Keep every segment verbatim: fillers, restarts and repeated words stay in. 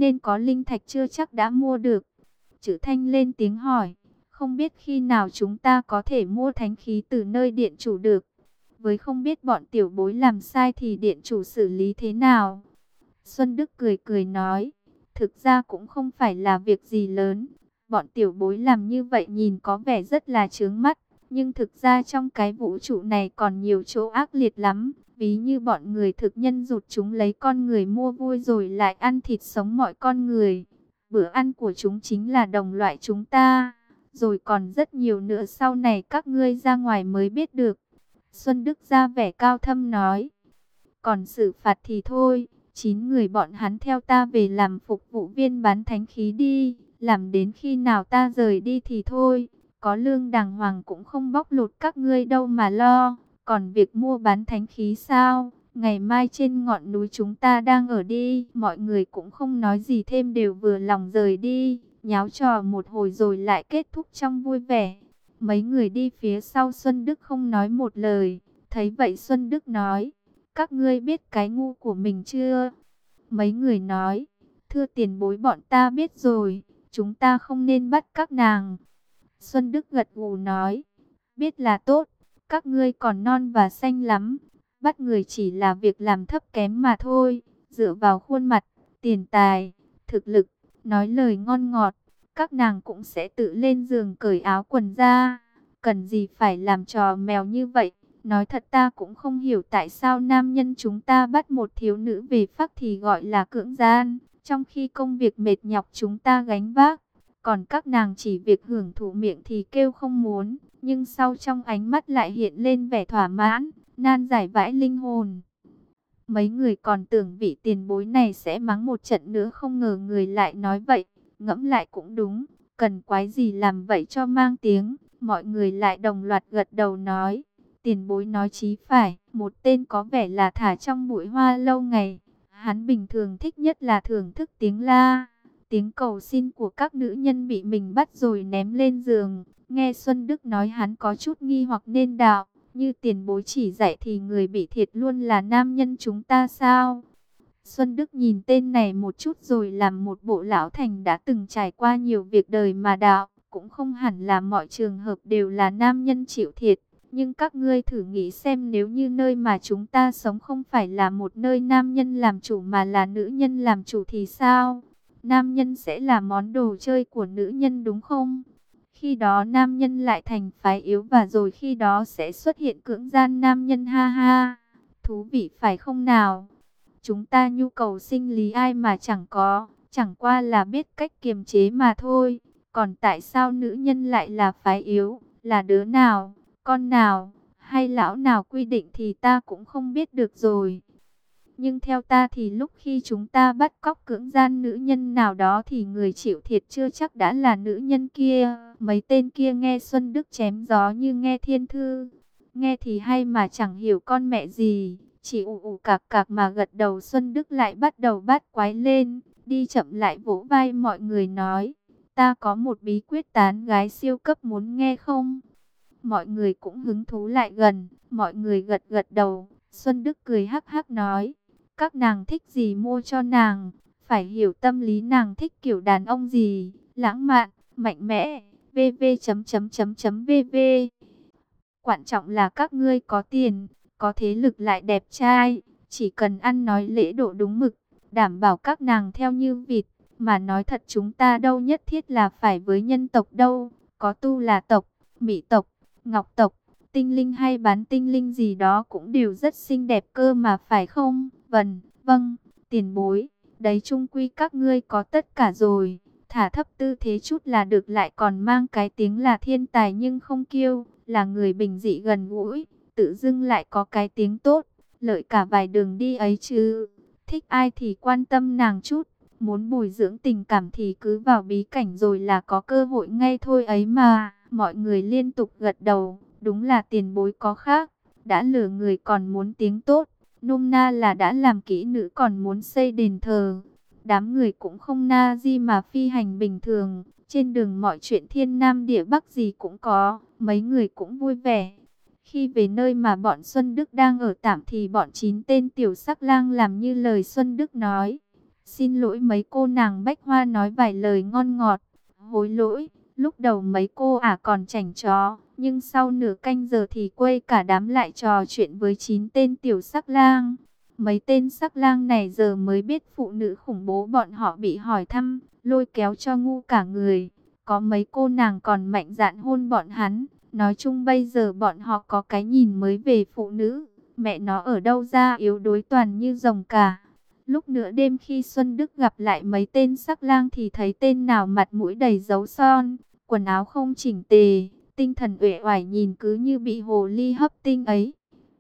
nên có linh thạch chưa chắc đã mua được. Chữ Thanh lên tiếng hỏi, không biết khi nào chúng ta có thể mua thánh khí từ nơi điện chủ được. Với không biết bọn tiểu bối làm sai thì điện chủ xử lý thế nào. Xuân Đức cười cười nói, thực ra cũng không phải là việc gì lớn. Bọn tiểu bối làm như vậy nhìn có vẻ rất là chướng mắt. Nhưng thực ra trong cái vũ trụ này còn nhiều chỗ ác liệt lắm. Ví như bọn người thực nhân rụt chúng lấy con người mua vui rồi lại ăn thịt sống mọi con người. Bữa ăn của chúng chính là đồng loại chúng ta. Rồi còn rất nhiều nữa sau này các ngươi ra ngoài mới biết được. Xuân Đức ra vẻ cao thâm nói. Còn xử phạt thì thôi. Chín người bọn hắn theo ta về làm phục vụ viên bán thánh khí đi. Làm đến khi nào ta rời đi thì thôi. Có lương đàng hoàng cũng không bóc lột các ngươi đâu mà lo. Còn việc mua bán thánh khí sao? Ngày mai trên ngọn núi chúng ta đang ở đi. Mọi người cũng không nói gì thêm, đều vừa lòng rời đi. Nháo trò một hồi rồi lại kết thúc trong vui vẻ. Mấy người đi phía sau Xuân Đức không nói một lời. Thấy vậy Xuân Đức nói, các ngươi biết cái ngu của mình chưa? Mấy người nói, thưa tiền bối bọn ta biết rồi. Chúng ta không nên bắt các nàng. Xuân Đức gật gù nói, biết là tốt. Các ngươi còn non và xanh lắm. Bắt người chỉ là việc làm thấp kém mà thôi. Dựa vào khuôn mặt, tiền tài, thực lực, nói lời ngon ngọt, các nàng cũng sẽ tự lên giường cởi áo quần ra. Cần gì phải làm trò mèo như vậy. Nói thật ta cũng không hiểu tại sao nam nhân chúng ta bắt một thiếu nữ về phác thì gọi là cưỡng gian. Trong khi công việc mệt nhọc chúng ta gánh vác. Còn các nàng chỉ việc hưởng thụ miệng thì kêu không muốn. Nhưng sau trong ánh mắt lại hiện lên vẻ thỏa mãn, nan giải vãi linh hồn. Mấy người còn tưởng vị tiền bối này sẽ mắng một trận nữa, không ngờ người lại nói vậy. Ngẫm lại cũng đúng, cần quái gì làm vậy cho mang tiếng. Mọi người lại đồng loạt gật đầu nói, tiền bối nói chí phải. Một tên có vẻ là thả trong bụi hoa lâu ngày. Hắn bình thường thích nhất là thưởng thức tiếng la, tiếng cầu xin của các nữ nhân bị mình bắt rồi ném lên giường. Nghe Xuân Đức nói hắn có chút nghi hoặc nên đạo, như tiền bối chỉ dạy thì người bị thiệt luôn là nam nhân chúng ta sao? Xuân Đức nhìn tên này một chút rồi làm một bộ lão thành đã từng trải qua nhiều việc đời mà đạo, cũng không hẳn là mọi trường hợp đều là nam nhân chịu thiệt. Nhưng các ngươi thử nghĩ xem, nếu như nơi mà chúng ta sống không phải là một nơi nam nhân làm chủ mà là nữ nhân làm chủ thì sao? Nam nhân sẽ là món đồ chơi của nữ nhân đúng không? Khi đó nam nhân lại thành phái yếu và rồi khi đó sẽ xuất hiện cưỡng gian nam nhân, ha ha. Thú vị phải không nào? Chúng ta nhu cầu sinh lý ai mà chẳng có, chẳng qua là biết cách kiềm chế mà thôi. Còn tại sao nữ nhân lại là phái yếu, là đứa nào, con nào, hay lão nào quy định thì ta cũng không biết được rồi. Nhưng theo ta thì lúc khi chúng ta bắt cóc cưỡng gian nữ nhân nào đó thì người chịu thiệt chưa chắc đã là nữ nhân kia. Mấy tên kia nghe Xuân Đức chém gió như nghe thiên thư. Nghe thì hay mà chẳng hiểu con mẹ gì. Chỉ ù ù cạc cạc mà gật đầu. Xuân Đức lại bắt đầu bắt quái lên. Đi chậm lại vỗ vai mọi người nói, ta có một bí quyết tán gái siêu cấp muốn nghe không? Mọi người cũng hứng thú lại gần. Mọi người gật gật đầu. Xuân Đức cười hắc hắc nói, các nàng thích gì mua cho nàng, phải hiểu tâm lý nàng thích kiểu đàn ông gì, lãng mạn, mạnh mẽ, vv chấm chấm chấm chấm vv. Quan trọng là các ngươi có tiền, có thế lực lại đẹp trai, chỉ cần ăn nói lễ độ đúng mực, đảm bảo các nàng theo như vịt. Mà nói thật chúng ta đâu nhất thiết là phải với nhân tộc đâu, có tu là tộc, mỹ tộc, ngọc tộc, tinh linh hay bán tinh linh gì đó cũng đều rất xinh đẹp cơ mà phải không? Vâng, vâng, tiền bối, đấy chung quy các ngươi có tất cả rồi, thả thấp tư thế chút là được, lại còn mang cái tiếng là thiên tài nhưng không kiêu, là người bình dị gần gũi, tự dưng lại có cái tiếng tốt, lợi cả vài đường đi ấy chứ. Thích ai thì quan tâm nàng chút, muốn bồi dưỡng tình cảm thì cứ vào bí cảnh rồi là có cơ hội ngay thôi ấy mà. Mọi người liên tục gật đầu, đúng là tiền bối có khác, đã lừa người còn muốn tiếng tốt. Nôm na là đã làm kỹ nữ còn muốn xây đền thờ. Đám người cũng không na gì mà phi hành bình thường. Trên đường mọi chuyện thiên nam địa bắc gì cũng có. Mấy người cũng vui vẻ. Khi về nơi mà bọn Xuân Đức đang ở tạm thì bọn chín tên tiểu sắc lang làm như lời Xuân Đức nói. Xin lỗi mấy cô, nàng Bách Hoa nói vài lời ngon ngọt. Hối lỗi, lúc đầu mấy cô ả còn chảnh chó, nhưng sau nửa canh giờ thì quây cả đám lại trò chuyện với chín tên tiểu sắc lang. Mấy tên sắc lang này giờ mới biết phụ nữ khủng bố bọn họ bị hỏi thăm, lôi kéo cho ngu cả người. Có mấy cô nàng còn mạnh dạn hôn bọn hắn. Nói chung bây giờ bọn họ có cái nhìn mới về phụ nữ. Mẹ nó ở đâu ra yếu đuối toàn như rồng cả. Lúc nửa đêm khi Xuân Đức gặp lại mấy tên sắc lang thì thấy tên nào mặt mũi đầy dấu son, quần áo không chỉnh tề, tinh thần uể oải nhìn cứ như bị hồ ly hấp tinh ấy.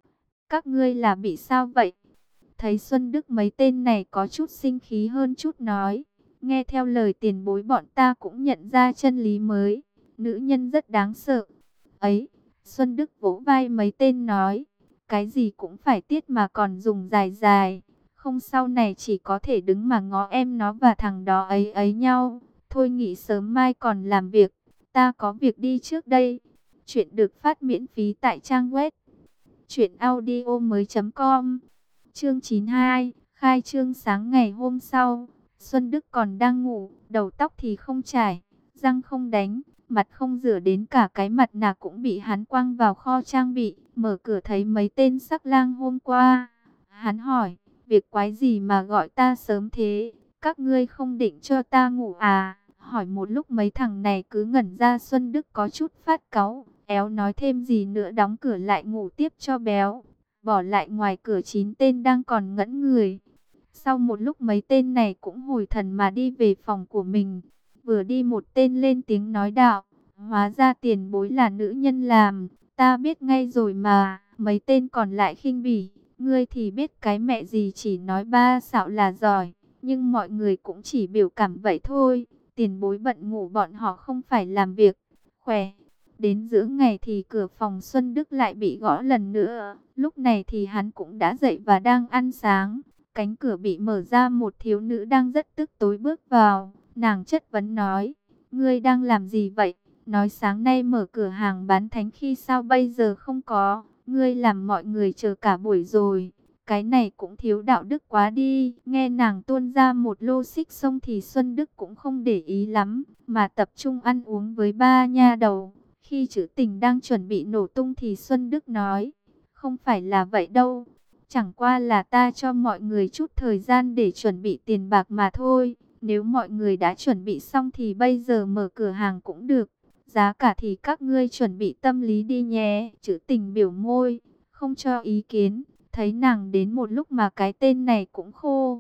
Các ngươi là bị sao vậy? Thấy Xuân Đức mấy tên này có chút sinh khí hơn chút nói. Nghe theo lời tiền bối bọn ta cũng nhận ra chân lý mới. Nữ nhân rất đáng sợ. Ấy, Xuân Đức vỗ vai mấy tên nói. Cái gì cũng phải tiết mà còn dùng dài dài. Không sau này chỉ có thể đứng mà ngó em nó và thằng đó ấy ấy nhau. Thôi nghỉ sớm mai còn làm việc. Ta có việc đi trước đây. Chuyện được phát miễn phí tại trang web truyện audio mới chấm com. Chương chín mươi hai, khai trương. Sáng ngày hôm sau, Xuân Đức còn đang ngủ, đầu tóc thì không chải, răng không đánh, mặt không rửa, đến cả cái mặt nạ cũng bị hắn quăng vào kho trang bị. Mở cửa thấy mấy tên sắc lang hôm qua. Hắn hỏi, việc quái gì mà gọi ta sớm thế, các ngươi không định cho ta ngủ à? Hỏi một lúc mấy thằng này cứ ngẩn ra. Xuân Đức có chút phát cáu, éo nói thêm gì nữa, đóng cửa lại ngủ tiếp cho béo. Bỏ lại ngoài cửa chín tên đang còn ngẩn người. Sau một lúc mấy tên này cũng hồi thần mà đi về phòng của mình. Vừa đi một tên lên tiếng nói đạo, hóa ra tiền bối là nữ nhân làm, ta biết ngay rồi mà. Mấy tên còn lại khinh bỉ, ngươi thì biết cái mẹ gì, chỉ nói ba xạo là giỏi. Nhưng mọi người cũng chỉ biểu cảm vậy thôi. Tiền bối bận ngủ, bọn họ không phải làm việc. Khỏe. Đến giữa ngày thì cửa phòng Xuân Đức lại bị gõ lần nữa. Lúc này thì hắn cũng đã dậy và đang ăn sáng. Cánh cửa bị mở ra, một thiếu nữ đang rất tức tối bước vào. Nàng chất vấn nói, ngươi đang làm gì vậy? Nói sáng nay mở cửa hàng bán thánh khi sao bây giờ không có? Ngươi làm mọi người chờ cả buổi rồi. Cái này cũng thiếu đạo đức quá đi. Nghe nàng tuôn ra một lô xích xong thì Xuân Đức cũng không để ý lắm, mà tập trung ăn uống với ba nha đầu. Khi Trữ Tình đang chuẩn bị nổ tung thì Xuân Đức nói, không phải là vậy đâu. Chẳng qua là ta cho mọi người chút thời gian để chuẩn bị tiền bạc mà thôi. Nếu mọi người đã chuẩn bị xong thì bây giờ mở cửa hàng cũng được. Giá cả thì các ngươi chuẩn bị tâm lý đi nhé. Trữ Tình biểu môi, không cho ý kiến. Thấy nàng đến một lúc mà cái tên này cũng khô.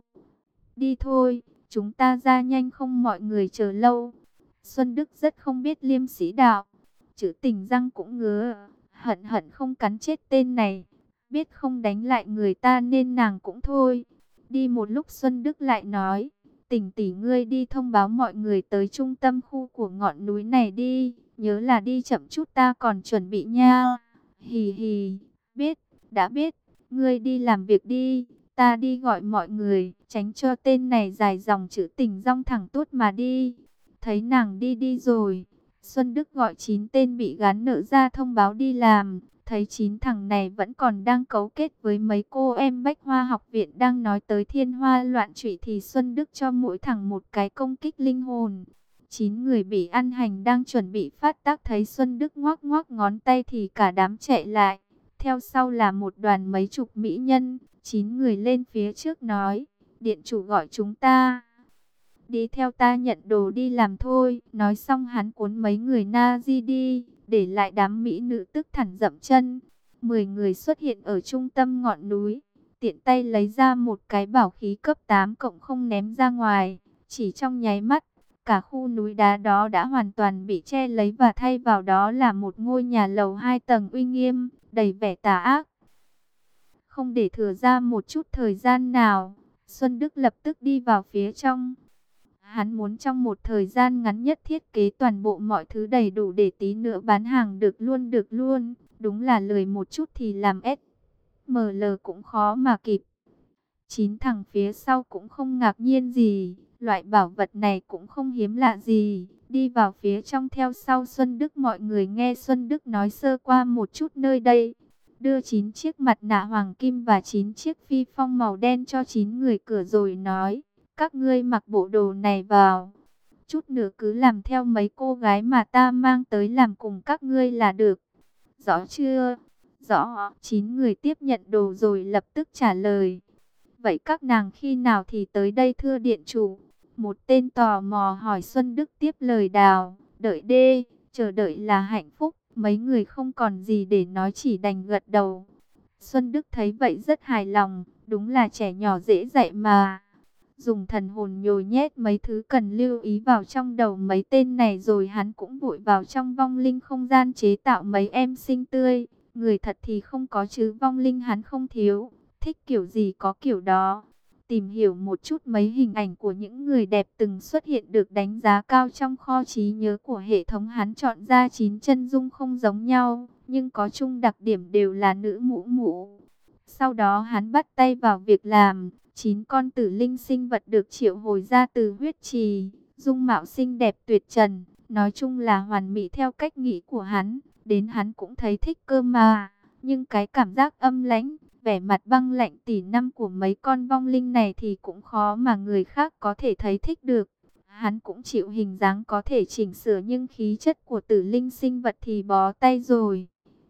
Đi thôi, chúng ta ra nhanh không mọi người chờ lâu. Xuân Đức rất không biết liêm sĩ đạo. Trữ Tình răng cũng ngứa, hận hận không cắn chết tên này. Biết không đánh lại người ta nên nàng cũng thôi. Đi một lúc Xuân Đức lại nói, Tình tỷ ngươi đi thông báo mọi người tới trung tâm khu của ngọn núi này đi. Nhớ là đi chậm chút, ta còn chuẩn bị nha. Hì hì, biết, đã biết. Ngươi đi làm việc đi, ta đi gọi mọi người, tránh cho tên này dài dòng. Trữ Tình rong thẳng tốt mà đi. Thấy nàng đi đi rồi, Xuân Đức gọi chín tên bị gán nợ ra thông báo đi làm. Thấy chín thằng này vẫn còn đang cấu kết với mấy cô em Bách Hoa học viện đang nói tới thiên hoa loạn trụy thì Xuân Đức cho mỗi thằng một cái công kích linh hồn. Chín người bị ăn hành đang chuẩn bị phát tác thấy Xuân Đức ngoác ngoác ngón tay thì cả đám chạy lại. Theo sau là một đoàn mấy chục mỹ nhân. Chín người lên phía trước nói, điện chủ gọi chúng ta. Đi theo ta nhận đồ đi làm thôi. Nói xong hắn cuốn mấy người na di đi, để lại đám mỹ nữ tức thẳng dậm chân. Mười người xuất hiện ở trung tâm ngọn núi, tiện tay lấy ra một cái bảo khí cấp tám cộng không ném ra ngoài. Chỉ trong nháy mắt, cả khu núi đá đó đã hoàn toàn bị che lấy và thay vào đó là một ngôi nhà lầu hai tầng uy nghiêm, đầy vẻ tà ác. Không để thừa ra một chút thời gian nào, Xuân Đức lập tức đi vào phía trong. Hắn muốn trong một thời gian ngắn nhất thiết kế toàn bộ mọi thứ đầy đủ để tí nữa bán hàng được luôn được luôn. Đúng là lười một chút thì làm ét em lờ cũng khó mà kịp. Chín thằng phía sau cũng không ngạc nhiên gì. Loại bảo vật này cũng không hiếm lạ gì. Đi vào phía trong theo sau Xuân Đức. Mọi người nghe Xuân Đức nói sơ qua một chút nơi đây. Đưa chín chiếc mặt nạ hoàng kim và chín chiếc phi phong màu đen cho chín người cửa rồi nói, các ngươi mặc bộ đồ này vào. Chút nữa cứ làm theo mấy cô gái mà ta mang tới làm cùng các ngươi là được. Rõ chưa? Rõ. Chín người tiếp nhận đồ rồi lập tức trả lời. Vậy các nàng khi nào thì tới đây thưa điện chủ? Một tên tò mò hỏi. Xuân Đức tiếp lời Đào. Đợi đê, chờ đợi là hạnh phúc. Mấy người không còn gì để nói chỉ đành gật đầu. Xuân Đức thấy vậy rất hài lòng. Đúng là trẻ nhỏ dễ dạy mà. Dùng thần hồn nhồi nhét mấy thứ cần lưu ý vào trong đầu mấy tên này rồi hắn cũng vội vào trong vong linh không gian chế tạo mấy em xinh tươi. Người thật thì không có chứ vong linh hắn không thiếu, thích kiểu gì có kiểu đó. Tìm hiểu một chút mấy hình ảnh của những người đẹp từng xuất hiện được đánh giá cao trong kho trí nhớ của hệ thống, hắn chọn ra chín chân dung không giống nhau, nhưng có chung đặc điểm đều là nữ mũ mũ. Sau đó hắn bắt tay vào việc làm. Chín con tử linh sinh vật được triệu hồi ra từ huyết trì, dung mạo xinh đẹp tuyệt trần, nói chung là hoàn mỹ theo cách nghĩ của hắn, đến hắn cũng thấy thích cơ mà. Nhưng cái cảm giác âm lãnh, vẻ mặt băng lạnh tỷ năm của mấy con vong linh này thì cũng khó mà người khác có thể thấy thích được. Hắn cũng chịu hình dáng có thể chỉnh sửa nhưng khí chất của tử linh sinh vật thì bó tay rồi.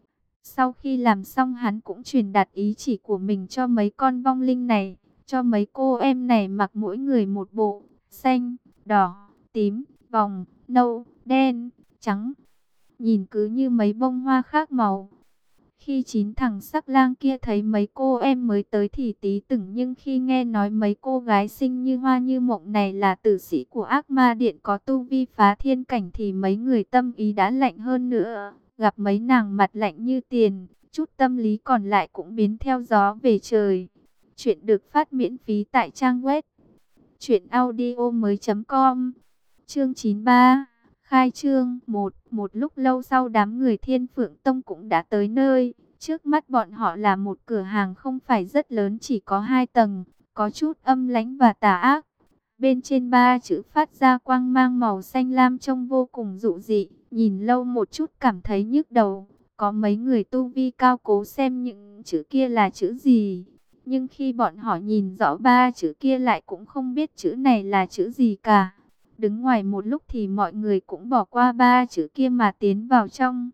Sau khi làm xong hắn cũng truyền đạt ý chỉ của mình cho mấy con vong linh này. Cho mấy cô em này mặc mỗi người một bộ, xanh, đỏ, tím, vòng, nâu, đen, trắng. Nhìn cứ như mấy bông hoa khác màu. Khi chín thằng sắc lang kia thấy mấy cô em mới tới thì tí từng, nhưng khi nghe nói mấy cô gái xinh như hoa như mộng này là tử sĩ của ác ma điện có tu vi phá thiên cảnh thì mấy người tâm ý đã lạnh hơn nữa. Gặp mấy nàng mặt lạnh như tiền, chút tâm lý còn lại cũng biến theo gió về trời. Chuyện được phát miễn phí tại trang web truyện audio mới chấm com. Chương chín mươi ba, khai trương. Một, một lúc lâu sau đám người Thiên Phượng Tông cũng đã tới nơi. Trước mắt bọn họ là một cửa hàng không phải rất lớn, chỉ có hai tầng, có chút âm lãnh và tà ác. Bên trên ba chữ phát ra quang mang màu xanh lam trông vô cùng dụ dị, nhìn lâu một chút cảm thấy nhức đầu. Có mấy người tu vi cao cố xem những chữ kia là chữ gì. Nhưng khi bọn họ nhìn rõ ba chữ kia lại cũng không biết chữ này là chữ gì cả. Đứng ngoài một lúc thì mọi người cũng bỏ qua ba chữ kia mà tiến vào trong.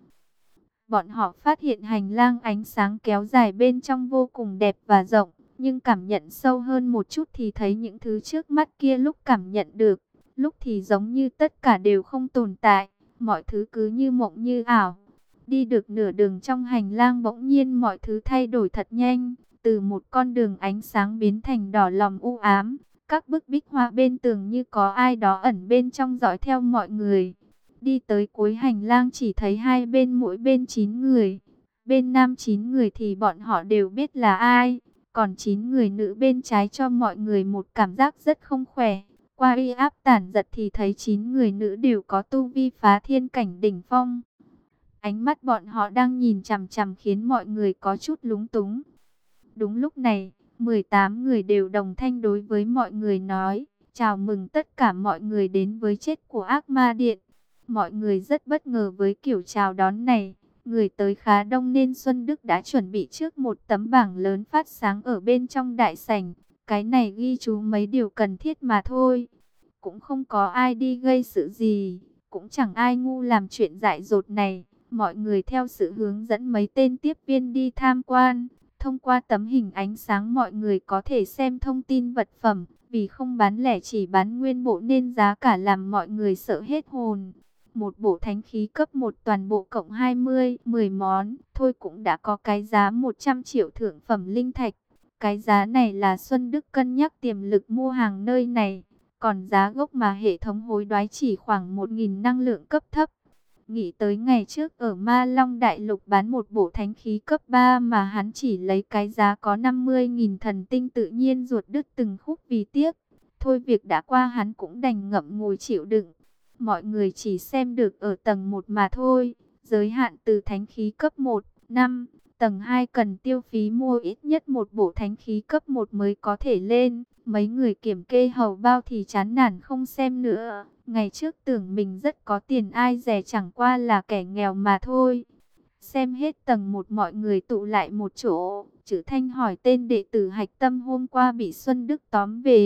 Bọn họ phát hiện hành lang ánh sáng kéo dài bên trong vô cùng đẹp và rộng. Nhưng cảm nhận sâu hơn một chút thì thấy những thứ trước mắt kia lúc cảm nhận được, lúc thì giống như tất cả đều không tồn tại. Mọi thứ cứ như mộng như ảo. Đi được nửa đường trong hành lang bỗng nhiên mọi thứ thay đổi thật nhanh. Từ một con đường ánh sáng biến thành đỏ lòm u ám. Các bức bích họa bên tường như có ai đó ẩn bên trong dõi theo mọi người. Đi tới cuối hành lang chỉ thấy hai bên mỗi bên chín người. Bên nam chín người thì bọn họ đều biết là ai. Còn chín người nữ bên trái cho mọi người một cảm giác rất không khỏe. Qua uy áp tản giật thì thấy chín người nữ đều có tu vi phá thiên cảnh đỉnh phong. Ánh mắt bọn họ đang nhìn chằm chằm khiến mọi người có chút lúng túng. Đúng lúc này, mười tám người đều đồng thanh đối với mọi người nói, chào mừng tất cả mọi người đến với chết của ác ma điện. Mọi người rất bất ngờ với kiểu chào đón này. Người tới khá đông nên Xuân Đức đã chuẩn bị trước một tấm bảng lớn phát sáng ở bên trong đại sảnh. Cái này ghi chú mấy điều cần thiết mà thôi. Cũng không có ai đi gây sự gì, cũng chẳng ai ngu làm chuyện dại dột này. Mọi người theo sự hướng dẫn mấy tên tiếp viên đi tham quan. Thông qua tấm hình ánh sáng mọi người có thể xem thông tin vật phẩm. Vì không bán lẻ chỉ bán nguyên bộ nên giá cả làm mọi người sợ hết hồn. Một bộ thánh khí cấp một toàn bộ cộng hai mươi, mười món, thôi cũng đã có cái giá một trăm triệu thượng phẩm linh thạch. Cái giá này là Xuân Đức cân nhắc tiềm lực mua hàng nơi này. Còn giá gốc mà hệ thống hối đoái chỉ khoảng một nghìn năng lượng cấp thấp. Nghĩ tới ngày trước ở Ma Long Đại Lục bán một bộ thánh khí cấp ba mà hắn chỉ lấy cái giá có năm mươi nghìn thần tinh, tự nhiên ruột đứt từng khúc vì tiếc. Thôi việc đã qua hắn cũng đành ngậm ngùi chịu đựng. Mọi người chỉ xem được ở tầng một mà thôi. Giới hạn từ thánh khí cấp một, năm. Tầng hai cần tiêu phí mua ít nhất một bộ thánh khí cấp một mới có thể lên. Mấy người kiểm kê hầu bao thì chán nản không xem nữa. Ngày trước tưởng mình rất có tiền, ai dè chẳng qua là kẻ nghèo mà thôi. Xem hết tầng một mọi người tụ lại một chỗ. Chữ Thanh hỏi tên đệ tử hạch tâm hôm qua bị Xuân Đức tóm về.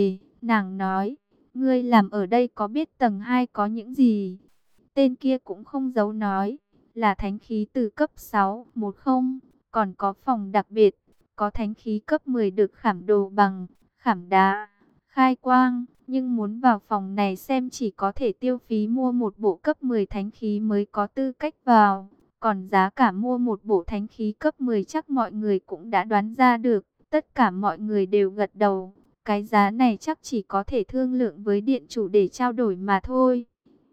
Nàng nói, ngươi làm ở đây có biết tầng hai có những gì? Tên kia cũng không giấu nói, là thánh khí từ cấp sáu, một không, còn có phòng đặc biệt, có thánh khí cấp mười được khảm đồ bằng, khảm đá, khai quang, nhưng muốn vào phòng này xem chỉ có thể tiêu phí mua một bộ cấp mười thánh khí mới có tư cách vào. Còn giá cả mua một bộ thánh khí cấp mười chắc mọi người cũng đã đoán ra được, tất cả mọi người đều gật đầu. Cái giá này chắc chỉ có thể thương lượng với điện chủ để trao đổi mà thôi.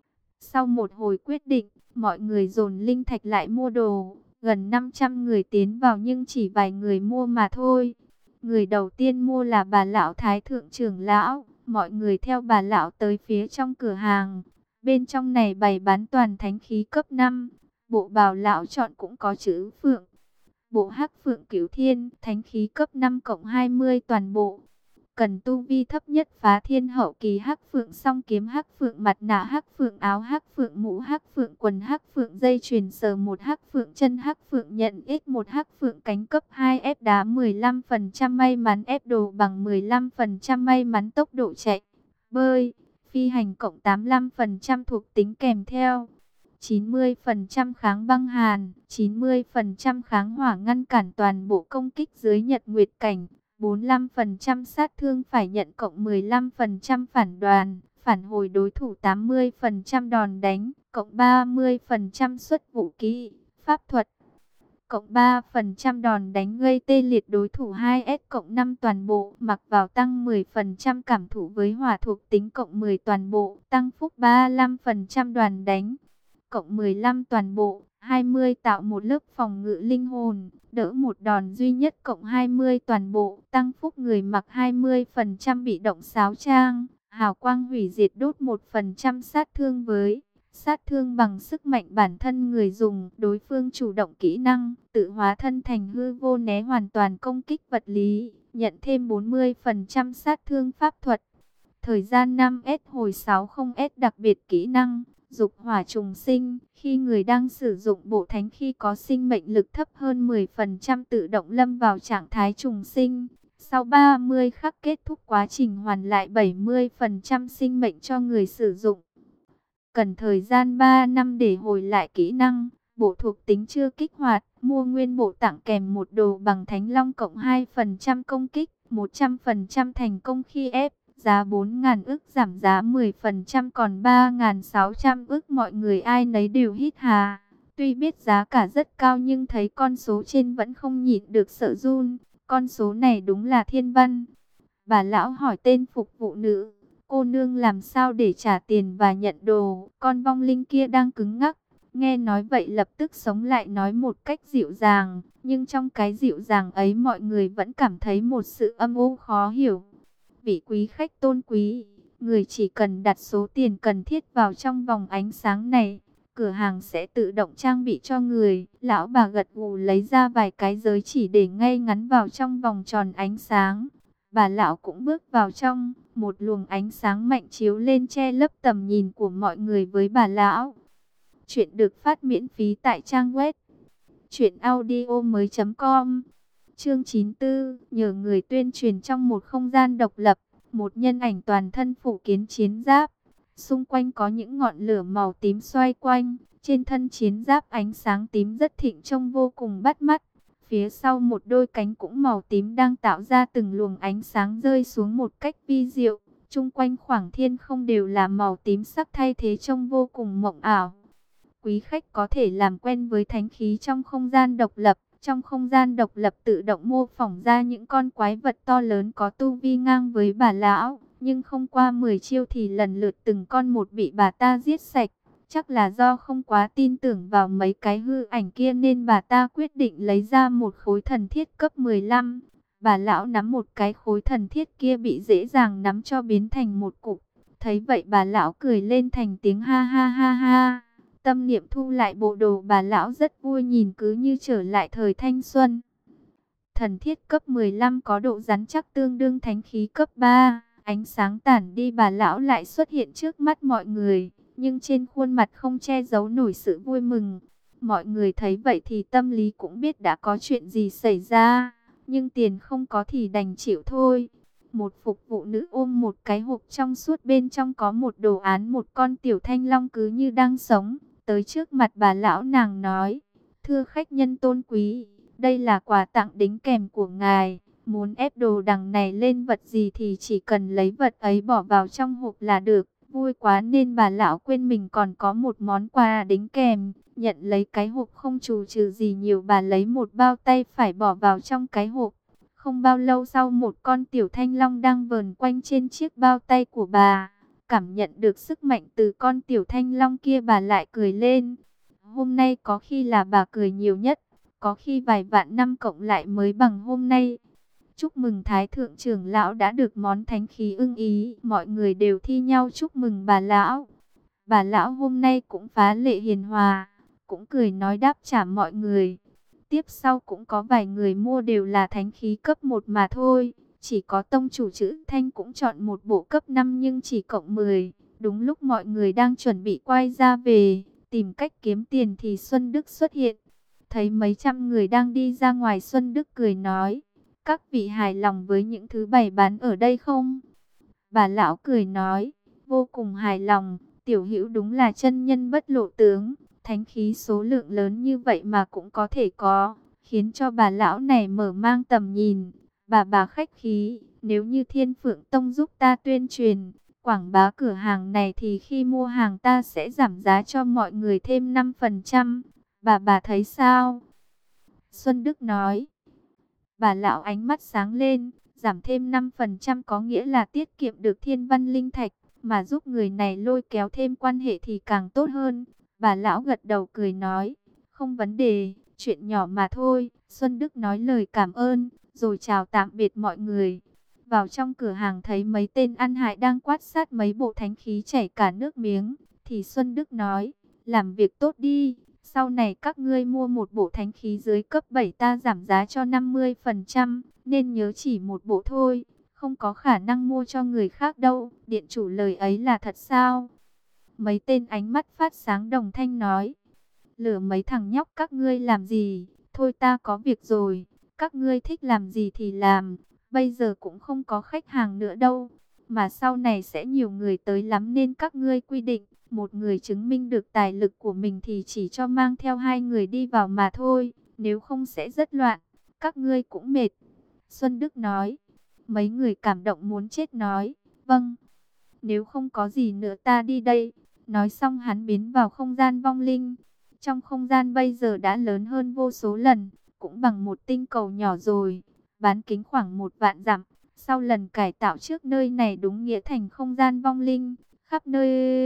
Sau một hồi quyết định, mọi người dồn linh thạch lại mua đồ. Gần năm trăm người tiến vào nhưng chỉ vài người mua mà thôi. Người đầu tiên mua là bà lão thái thượng trưởng lão. Mọi người theo bà lão tới phía trong cửa hàng. Bên trong này bày bán toàn thánh khí cấp năm. Bộ bào lão chọn cũng có chữ phượng. Bộ hắc phượng cửu thiên, thánh khí cấp năm cộng hai mươi toàn bộ. Cần tu vi thấp nhất phá thiên hậu kỳ hắc phượng song kiếm hắc phượng mặt nạ hắc phượng áo hắc phượng mũ hắc phượng quần hắc phượng dây chuyền sờ một hắc phượng chân hắc phượng nhận x một hắc phượng cánh cấp hai ép đá mười lăm phần trăm may mắn ép đồ bằng mười lăm phần trăm may mắn tốc độ chạy, bơi, phi hành cộng tám mươi lăm phần trăm thuộc tính kèm theo. chín mươi phần trăm kháng băng hàn, chín mươi phần trăm kháng hỏa ngăn cản toàn bộ công kích dưới nhật nguyệt cảnh. bốn mươi lăm phần trăm sát thương phải nhận cộng mười lăm phần trăm phản đoàn, phản hồi đối thủ tám mươi phần trăm đòn đánh, cộng ba mươi phần trăm xuất vũ kỹ, pháp thuật, cộng ba phần trăm đòn đánh gây tê liệt đối thủ hai S cộng năm toàn bộ, mặc vào tăng mười phần trăm cảm thụ với hỏa thuộc tính cộng mười toàn bộ, tăng phúc ba mươi lăm phần trăm đoàn đánh, cộng mười lăm toàn bộ, hai mươi tạo một lớp phòng ngự linh hồn, đỡ một đòn duy nhất cộng hai mươi toàn bộ, tăng phúc người mặc hai mươi phần trăm bị động sáo trang, hào quang hủy diệt đốt một phần trăm sát thương với sát thương bằng sức mạnh bản thân người dùng, đối phương chủ động kỹ năng, tự hóa thân thành hư vô né hoàn toàn công kích vật lý, nhận thêm bốn mươi phần trăm sát thương pháp thuật. Thời gian năm S hồi sáu mươi S đặc biệt kỹ năng. Dục hỏa trùng sinh, khi người đang sử dụng bộ thánh khí có sinh mệnh lực thấp hơn mười phần trăm tự động lâm vào trạng thái trùng sinh. Sau ba mươi khắc kết thúc quá trình hoàn lại bảy mươi phần trăm sinh mệnh cho người sử dụng. Cần thời gian ba năm để hồi lại kỹ năng, bộ thuộc tính chưa kích hoạt, mua nguyên bộ tặng kèm một đồ bằng thánh long cộng hai phần trăm công kích, một trăm phần trăm thành công khi ép. Giá bốn nghìn ức giảm giá mười phần trăm còn ba nghìn sáu trăm ức, mọi người ai nấy đều hít hà. Tuy biết giá cả rất cao nhưng thấy con số trên vẫn không nhịn được sợ run. Con số này đúng là thiên văn. Bà lão hỏi tên phục vụ nữ, cô nương làm sao để trả tiền và nhận đồ. Con vong linh kia đang cứng ngắc. Nghe nói vậy lập tức sống lại nói một cách dịu dàng. Nhưng trong cái dịu dàng ấy mọi người vẫn cảm thấy một sự âm u khó hiểu. Vị quý khách tôn quý, người chỉ cần đặt số tiền cần thiết vào trong vòng ánh sáng này, cửa hàng sẽ tự động trang bị cho người. Lão bà gật gù lấy ra vài cái giới chỉ để ngay ngắn vào trong vòng tròn ánh sáng. Bà lão cũng bước vào trong, một luồng ánh sáng mạnh chiếu lên che lấp tầm nhìn của mọi người với bà lão. Chuyện được phát miễn phí tại trang web truyện audio mới chấm com. Chương chín mươi tư, nhờ người tuyên truyền trong một không gian độc lập, một nhân ảnh toàn thân phủ kiến chiến giáp. Xung quanh có những ngọn lửa màu tím xoay quanh, trên thân chiến giáp ánh sáng tím rất thịnh trông vô cùng bắt mắt. Phía sau một đôi cánh cũng màu tím đang tạo ra từng luồng ánh sáng rơi xuống một cách vi diệu. Chung quanh khoảng thiên không đều là màu tím sắc thay thế trông vô cùng mộng ảo. Quý khách có thể làm quen với thánh khí trong không gian độc lập. Trong không gian độc lập tự động mô phỏng ra những con quái vật to lớn có tu vi ngang với bà lão. Nhưng không qua mười chiêu thì lần lượt từng con một bị bà ta giết sạch. Chắc là do không quá tin tưởng vào mấy cái hư ảnh kia nên bà ta quyết định lấy ra một khối thần thiết cấp mười lăm. Bà lão nắm một cái khối thần thiết kia bị dễ dàng nắm cho biến thành một cục. Thấy vậy bà lão cười lên thành tiếng ha ha ha ha. Tâm niệm thu lại bộ đồ, bà lão rất vui, nhìn cứ như trở lại thời thanh xuân. Thần thiết cấp mười lăm có độ rắn chắc tương đương thánh khí cấp ba. Ánh sáng tản đi, bà lão lại xuất hiện trước mắt mọi người, nhưng trên khuôn mặt không che giấu nổi sự vui mừng. Mọi người thấy vậy thì tâm lý cũng biết đã có chuyện gì xảy ra, nhưng tiền không có thì đành chịu thôi. Một phục vụ nữ ôm một cái hộp trong suốt, bên trong có một đồ án một con tiểu thanh long cứ như đang sống. Tới trước mặt bà lão, nàng nói: "Thưa khách nhân tôn quý, đây là quà tặng đính kèm của ngài. Muốn ép đồ đằng này lên vật gì thì chỉ cần lấy vật ấy bỏ vào trong hộp là được." Vui quá nên bà lão quên mình còn có một món quà đính kèm. Nhận lấy cái hộp không chù trừ gì nhiều, bà lấy một bao tay phải bỏ vào trong cái hộp. Không bao lâu sau, một con tiểu thanh long đang vờn quanh trên chiếc bao tay của bà. Cảm nhận được sức mạnh từ con tiểu thanh long kia, bà lại cười lên. Hôm nay có khi là bà cười nhiều nhất, có khi vài vạn năm cộng lại mới bằng hôm nay. Chúc mừng Thái thượng trưởng lão đã được món thánh khí ưng ý. Mọi người đều thi nhau chúc mừng bà lão. Bà lão hôm nay cũng phá lệ hiền hòa, cũng cười nói đáp trả mọi người. Tiếp sau cũng có vài người mua, đều là thánh khí cấp một mà thôi. Chỉ có tông chủ chữ Thanh cũng chọn một bộ cấp năm nhưng chỉ cộng mười. Đúng lúc mọi người đang chuẩn bị quay ra về, tìm cách kiếm tiền thì Xuân Đức xuất hiện. Thấy mấy trăm người đang đi ra ngoài, Xuân Đức cười nói: "Các vị hài lòng với những thứ bày bán ở đây không?" Bà lão cười nói: "Vô cùng hài lòng, tiểu hữu đúng là chân nhân bất lộ tướng. Thánh khí số lượng lớn như vậy mà cũng có thể có, khiến cho bà lão này mở mang tầm nhìn. Bà bà khách khí, nếu như Thiên Phượng Tông giúp ta tuyên truyền, quảng bá cửa hàng này thì khi mua hàng ta sẽ giảm giá cho mọi người thêm năm phần trăm. Bà bà thấy sao?" Xuân Đức nói. Bà lão ánh mắt sáng lên, giảm thêm năm phần trăm có nghĩa là tiết kiệm được thiên văn linh thạch, mà giúp người này lôi kéo thêm quan hệ thì càng tốt hơn. Bà lão gật đầu cười nói: "Không vấn đề, chuyện nhỏ mà thôi." Xuân Đức nói lời cảm ơn, rồi chào tạm biệt mọi người. Vào trong cửa hàng thấy mấy tên ăn hại đang quát sát mấy bộ thánh khí chảy cả nước miếng, thì Xuân Đức nói: "Làm việc tốt đi. Sau này các ngươi mua một bộ thánh khí dưới cấp bảy ta giảm giá cho năm mươi phần trăm, nên nhớ chỉ một bộ thôi, không có khả năng mua cho người khác đâu." Điện chủ lời ấy là thật sao? Mấy tên ánh mắt phát sáng đồng thanh nói: "Lừa mấy thằng nhóc các ngươi làm gì? Thôi ta có việc rồi, các ngươi thích làm gì thì làm, bây giờ cũng không có khách hàng nữa đâu. Mà sau này sẽ nhiều người tới lắm nên các ngươi quy định, một người chứng minh được tài lực của mình thì chỉ cho mang theo hai người đi vào mà thôi, nếu không sẽ rất loạn, các ngươi cũng mệt." Xuân Đức nói. Mấy người cảm động muốn chết nói: "Vâng, nếu không có gì nữa ta đi đây." Nói xong hắn biến vào không gian vong linh. Trong không gian bây giờ đã lớn hơn vô số lần, cũng bằng một tinh cầu nhỏ rồi, bán kính khoảng một vạn dặm. Sau lần cải tạo trước, nơi này đúng nghĩa thành không gian vong linh, khắp nơi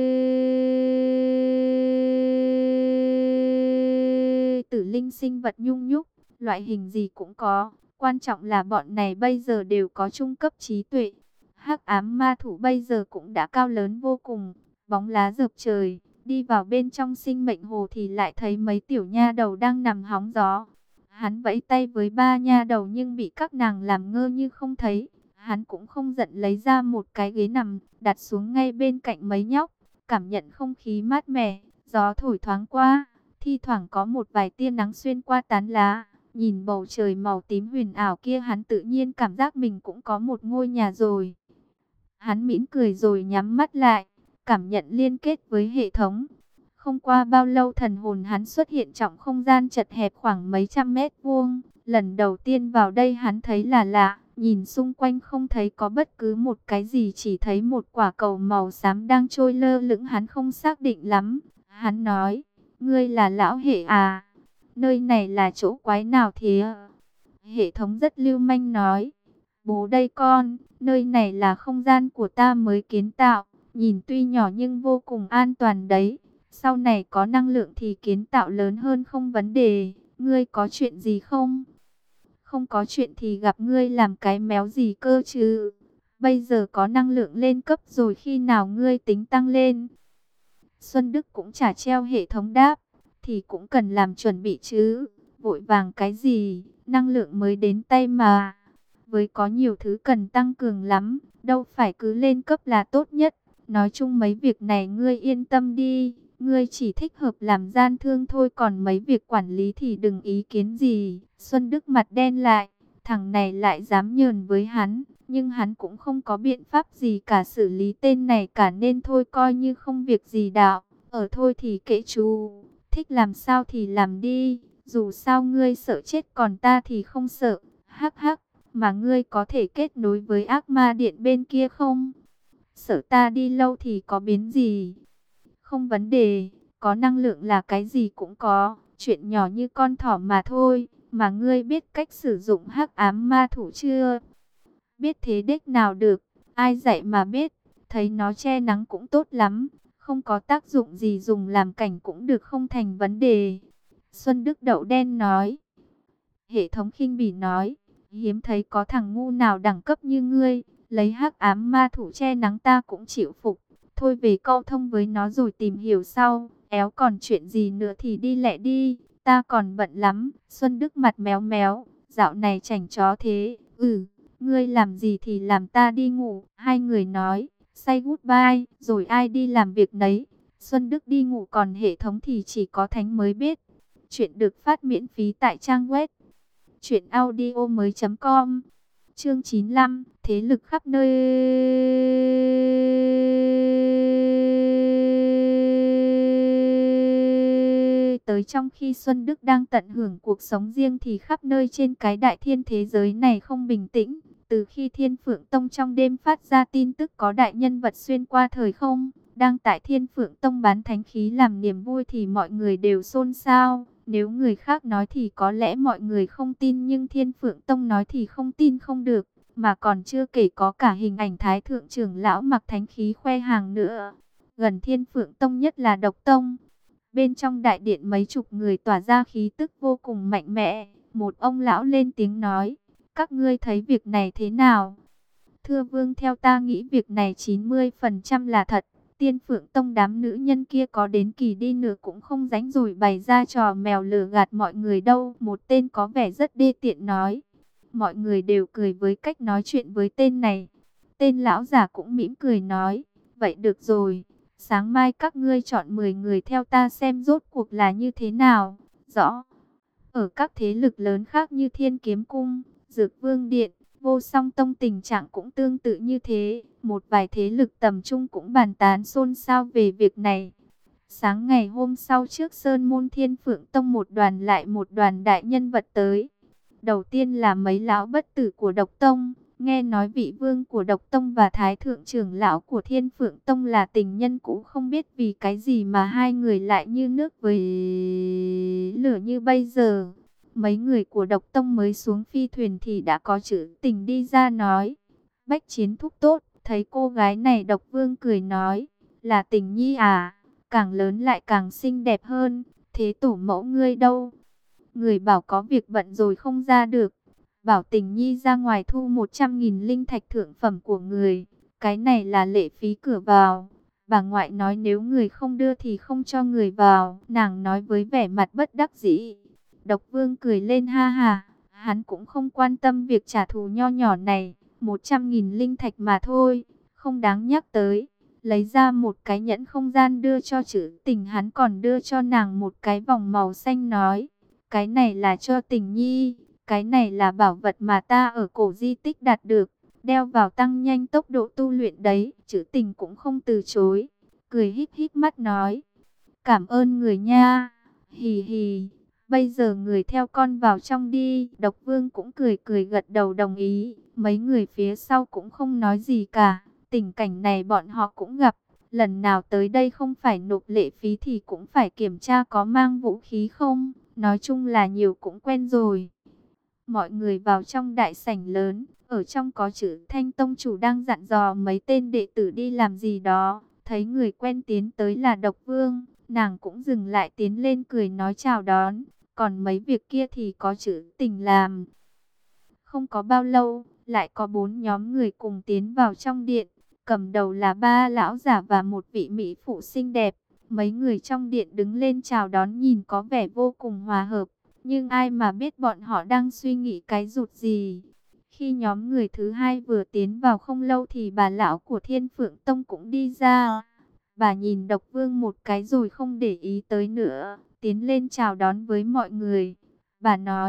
tử linh sinh vật nhung nhúc, loại hình gì cũng có. Quan trọng là bọn này bây giờ đều có trung cấp trí tuệ. Hắc ám ma thủ bây giờ cũng đã cao lớn vô cùng, bóng lá rợp trời. Đi vào bên trong sinh mệnh hồ thì lại thấy mấy tiểu nha đầu đang nằm hóng gió. Hắn vẫy tay với ba nha đầu nhưng bị các nàng làm ngơ như không thấy. Hắn cũng không giận, lấy ra một cái ghế nằm, đặt xuống ngay bên cạnh mấy nhóc. Cảm nhận không khí mát mẻ, gió thổi thoáng qua, thi thoảng có một vài tia nắng xuyên qua tán lá. Nhìn bầu trời màu tím huyền ảo kia, hắn tự nhiên cảm giác mình cũng có một ngôi nhà rồi. Hắn mỉm cười rồi nhắm mắt lại, cảm nhận liên kết với hệ thống. Không qua bao lâu, thần hồn hắn xuất hiện trong không gian chật hẹp khoảng mấy trăm mét vuông. Lần đầu tiên vào đây hắn thấy là lạ, nhìn xung quanh không thấy có bất cứ một cái gì, chỉ thấy một quả cầu màu xám đang trôi lơ lửng. Hắn không xác định lắm. Hắn nói: "Ngươi là lão Hệ à? Nơi này là chỗ quái nào thế?" Hệ thống rất lưu manh nói: "Bố đây con, nơi này là không gian của ta mới kiến tạo, nhìn tuy nhỏ nhưng vô cùng an toàn đấy. Sau này có năng lượng thì kiến tạo lớn hơn không vấn đề. Ngươi có chuyện gì không?" "Không có chuyện thì gặp ngươi làm cái méo gì cơ chứ? Bây giờ có năng lượng lên cấp rồi, khi nào ngươi tính tăng lên?" Xuân Đức cũng chả treo hệ thống đáp: "Thì cũng cần làm chuẩn bị chứ, vội vàng cái gì, năng lượng mới đến tay mà. Với có nhiều thứ cần tăng cường lắm, đâu phải cứ lên cấp là tốt nhất. Nói chung mấy việc này ngươi yên tâm đi, ngươi chỉ thích hợp làm gian thương thôi, còn mấy việc quản lý thì đừng ý kiến gì." Xuân Đức mặt đen lại, thằng này lại dám nhờn với hắn. Nhưng hắn cũng không có biện pháp gì cả xử lý tên này cả, nên thôi coi như không việc gì đạo. Ở thôi thì kệ chú, thích làm sao thì làm đi, dù sao ngươi sợ chết còn ta thì không sợ. Hắc hắc, mà ngươi có thể kết nối với ác ma điện bên kia không? Sợ ta đi lâu thì có biến gì? Không vấn đề, có năng lượng là cái gì cũng có, chuyện nhỏ như con thỏ mà thôi. Mà ngươi biết cách sử dụng hắc ám ma thủ chưa? Biết thế đếch nào được, ai dạy mà biết, thấy nó che nắng cũng tốt lắm, không có tác dụng gì, dùng làm cảnh cũng được, không thành vấn đề. Xuân Đức Đậu Đen nói. Hệ thống khinh bỉ nói, hiếm thấy có thằng ngu nào đẳng cấp như ngươi, lấy hắc ám ma thủ che nắng ta cũng chịu phục. Thôi về câu thông với nó rồi tìm hiểu sau, éo còn chuyện gì nữa thì đi lẹ đi, ta còn bận lắm. Xuân Đức mặt méo méo, dạo này chảnh chó thế. Ừ, ngươi làm gì thì làm, ta đi ngủ. Hai người nói, say goodbye, rồi ai đi làm việc nấy. Xuân Đức đi ngủ, còn hệ thống thì chỉ có Thánh mới biết. Chuyện được phát miễn phí tại trang web truyện audio mới chấm com. Chương chín mươi lăm, thế lực khắp nơi. Tới trong khi Xuân Đức đang tận hưởng cuộc sống riêng thì khắp nơi trên cái đại thiên thế giới này không bình tĩnh. Từ khi Thiên Phượng Tông trong đêm phát ra tin tức có đại nhân vật xuyên qua thời không, đang tại Thiên Phượng Tông bán thánh khí làm niềm vui thì mọi người đều xôn xao. Nếu người khác nói thì có lẽ mọi người không tin, nhưng Thiên Phượng Tông nói thì không tin không được. Mà còn chưa kể có cả hình ảnh Thái Thượng trưởng lão mặc thánh khí khoe hàng nữa. Gần Thiên Phượng Tông nhất là Độc Tông. Bên trong đại điện mấy chục người tỏa ra khí tức vô cùng mạnh mẽ. Một ông lão lên tiếng nói, các ngươi thấy việc này thế nào? Thưa vương, theo ta nghĩ việc này chín mươi phần trăm là thật. Tiên Phượng Tông đám nữ nhân kia có đến kỳ đi nữa cũng không rảnh rỗi bày ra trò mèo lừa gạt mọi người đâu. Một tên có vẻ rất đê tiện nói. Mọi người đều cười với cách nói chuyện với tên này. Tên lão giả cũng mỉm cười nói, vậy được rồi, sáng mai các ngươi chọn mười người theo ta xem rốt cuộc là như thế nào. Rõ. Ở các thế lực lớn khác như Thiên Kiếm Cung, Dược Vương Điện, Vô Song Tông tình trạng cũng tương tự như thế. Một vài thế lực tầm trung cũng bàn tán xôn xao về việc này. Sáng ngày hôm sau, trước Sơn Môn Thiên Phượng Tông một đoàn lại một đoàn đại nhân vật tới. Đầu tiên là mấy lão bất tử của Độc Tông. Nghe nói vị vương của Độc Tông và Thái Thượng trưởng lão của Thiên Phượng Tông là tình nhân cũ, không biết vì cái gì mà hai người lại như nước với lửa như bây giờ. Mấy người của Độc Tông mới xuống phi thuyền thì đã có chữ Tình đi ra nói, bách chiến thúc tốt. Thấy cô gái này, Độc Vương cười nói, là Tình Nhi à, càng lớn lại càng xinh đẹp hơn. Thế tổ mẫu ngươi đâu? Người bảo có việc bận rồi không ra được. Bảo Tình Nhi ra ngoài thu một trăm nghìn linh thạch thượng phẩm của người. Cái này là lệ phí cửa vào. Bà ngoại nói nếu người không đưa thì không cho người vào. Nàng nói với vẻ mặt bất đắc dĩ. Độc Vương cười lên ha ha. Hắn cũng không quan tâm việc trả thù nho nhỏ này. một trăm nghìn linh thạch mà thôi, không đáng nhắc tới. Lấy ra một cái nhẫn không gian đưa cho chữ Tình, hắn còn đưa cho nàng một cái vòng màu xanh nói, cái này là cho Tình Nhi, cái này là bảo vật mà ta ở cổ di tích đạt được, đeo vào tăng nhanh tốc độ tu luyện đấy. Chữ Tình cũng không từ chối, cười híp híp mắt nói, cảm ơn người nha, hì hì, bây giờ người theo con vào trong đi. Độc Vương cũng cười cười gật đầu đồng ý, mấy người phía sau cũng không nói gì cả. Tình cảnh này bọn họ cũng gặp, lần nào tới đây không phải nộp lệ phí thì cũng phải kiểm tra có mang vũ khí không. Nói chung là nhiều cũng quen rồi. Mọi người vào trong đại sảnh lớn, ở trong có chữ Thanh Tông chủ đang dặn dò mấy tên đệ tử đi làm gì đó. Thấy người quen tiến tới là Độc Vương, nàng cũng dừng lại tiến lên cười nói chào đón. Còn mấy việc kia thì có chữ Tình làm. Không có bao lâu, lại có bốn nhóm người cùng tiến vào trong điện. Cầm đầu là ba lão giả và một vị mỹ phụ xinh đẹp. Mấy người trong điện đứng lên chào đón, nhìn có vẻ vô cùng hòa hợp. Nhưng ai mà biết bọn họ đang suy nghĩ cái rụt gì. Khi nhóm người thứ hai vừa tiến vào không lâu thì bà lão của Thiên Phượng Tông cũng đi ra. Bà nhìn Độc Vương một cái rồi không để ý tới nữa, tiến lên chào đón với mọi người. Bà nói,